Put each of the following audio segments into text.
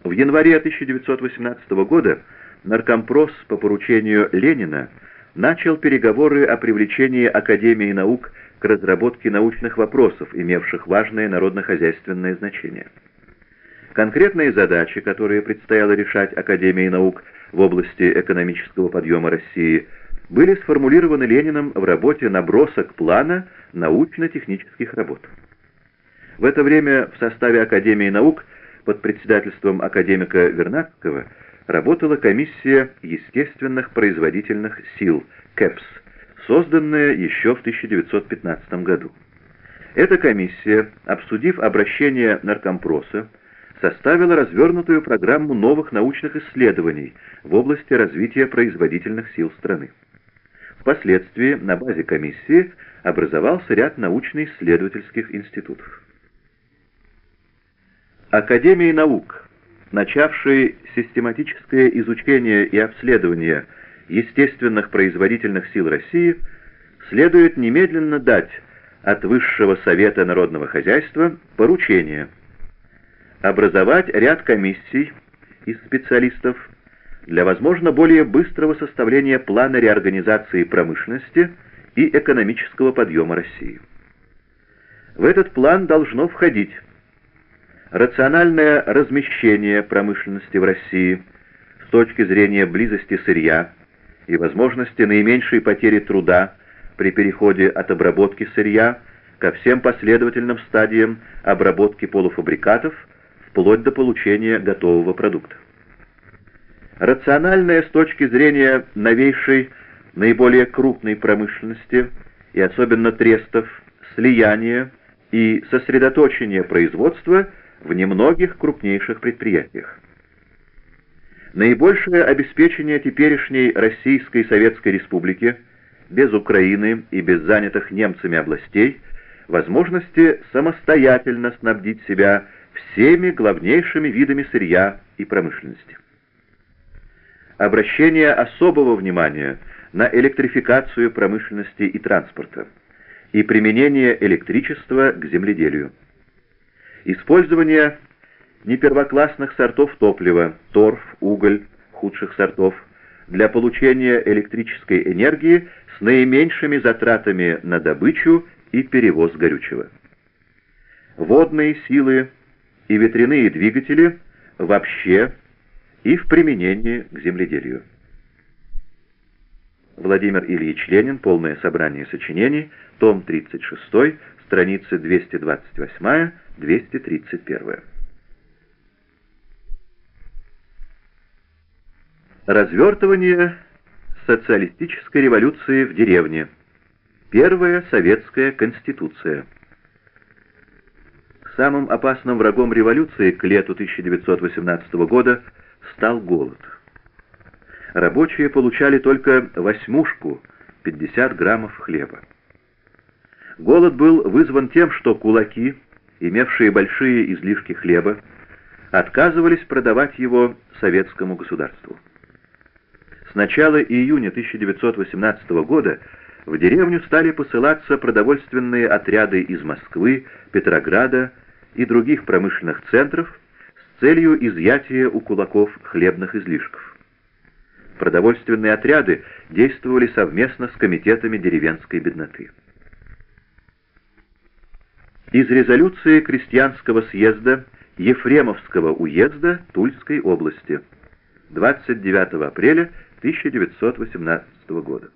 В январе 1918 года Наркомпрос по поручению Ленина начал переговоры о привлечении Академии наук к разработке научных вопросов, имевших важное народно-хозяйственное значение. Конкретные задачи, которые предстояло решать Академии наук в области экономического подъема России, были сформулированы Лениным в работе «Набросок плана научно-технических работ». В это время в составе Академии наук под председательством академика Вернадского работала комиссия естественных производительных сил КЭПС, созданная еще в 1915 году. Эта комиссия, обсудив обращение Наркомпроса, составила развернутую программу новых научных исследований в области развития производительных сил страны. Впоследствии на базе комиссии образовался ряд научно-исследовательских институтов. Академии наук, начавшей систематическое изучение и обследование естественных производительных сил России, следует немедленно дать от Высшего совета народного хозяйства поручение образовать ряд комиссий из специалистов для, возможно, более быстрого составления плана реорганизации промышленности и экономического подъема России. В этот план должно входить рациональное размещение промышленности в России с точки зрения близости сырья и возможности наименьшей потери труда при переходе от обработки сырья ко всем последовательным стадиям обработки полуфабрикатов вплоть до получения готового продукта. Рациональное с точки зрения новейшей, наиболее крупной промышленности и особенно трестов, слияние и сосредоточение производства в немногих крупнейших предприятиях. Наибольшее обеспечение теперешней Российской Советской Республики, без Украины и без занятых немцами областей, возможности самостоятельно снабдить себя всеми главнейшими видами сырья и промышленности. Обращение особого внимания на электрификацию промышленности и транспорта и применение электричества к земледелию. Использование непервоклассных сортов топлива, торф, уголь, худших сортов, для получения электрической энергии с наименьшими затратами на добычу и перевоз горючего. Водные силы и ветряные двигатели вообще и в применении к земледелию. Владимир Ильич Ленин. Полное собрание сочинений. Том 36. Страницы 228-231. Развертывание социалистической революции в деревне. Первая советская конституция. Самым опасным врагом революции к лету 1918 года стал голод. Рабочие получали только восьмушку, 50 граммов хлеба. Голод был вызван тем, что кулаки, имевшие большие излишки хлеба, отказывались продавать его советскому государству. С начала июня 1918 года в деревню стали посылаться продовольственные отряды из Москвы, Петрограда и других промышленных центров с целью изъятия у кулаков хлебных излишков. Продовольственные отряды действовали совместно с комитетами деревенской бедноты. Из резолюции крестьянского съезда Ефремовского уезда Тульской области 29 апреля 1918 года.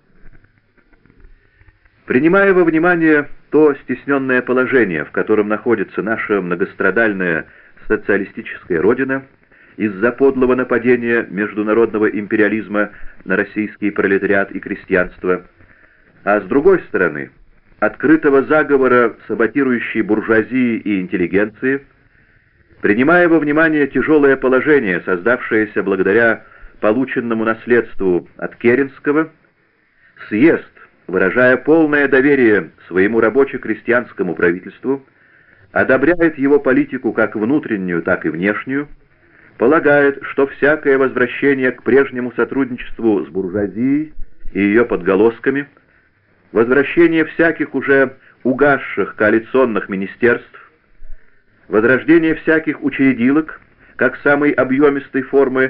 Принимая во внимание то стесненное положение, в котором находится наша многострадальная социалистическая родина, из-за подлого нападения международного империализма на российский пролетариат и крестьянство, а с другой стороны, открытого заговора саботирующей буржуазии и интеллигенции, принимая во внимание тяжелое положение, создавшееся благодаря полученному наследству от Керенского, съезд, выражая полное доверие своему рабоче-крестьянскому правительству, одобряет его политику как внутреннюю, так и внешнюю, полагает, что всякое возвращение к прежнему сотрудничеству с буржуазией и ее подголосками, возвращение всяких уже угасших коалиционных министерств, возрождение всяких учредилок, как самой объемистой формы